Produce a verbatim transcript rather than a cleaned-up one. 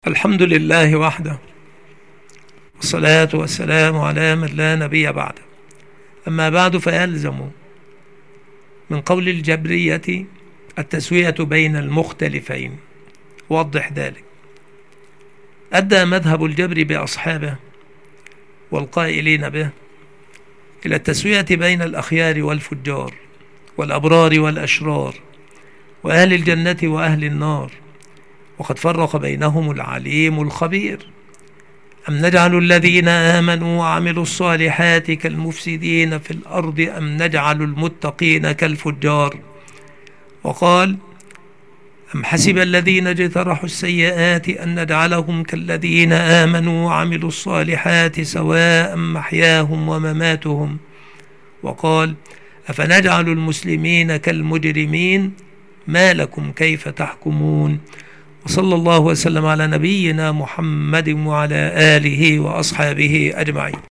الحمد لله وحده، والصلاة والسلام على من لا نبي بعده. أما بعد، فيلزم من قول الجبرية التسوية بين المختلفين. وضح ذلك. أدى مذهب الجبر بأصحابه والقائلين به إلى التسوية بين الأخيار والفجار، والأبرار والأشرار، وأهل الجنة وأهل النار، وقد فرق بينهم العليم الخبير. أم نجعل الذين آمنوا وعملوا الصالحات كالمفسدين في الأرض أم نجعل المتقين كالفجار. وقال: أم حسب الذين اجترحوا السيئات أن نجعلهم كالذين آمنوا وعملوا الصالحات سواء محياهم ومماتهم. وقال: أفنجعل المسلمين كالمجرمين ما لكم كيف تحكمون. وصلى الله وسلم على نبينا محمد وعلى آله وأصحابه أجمعين.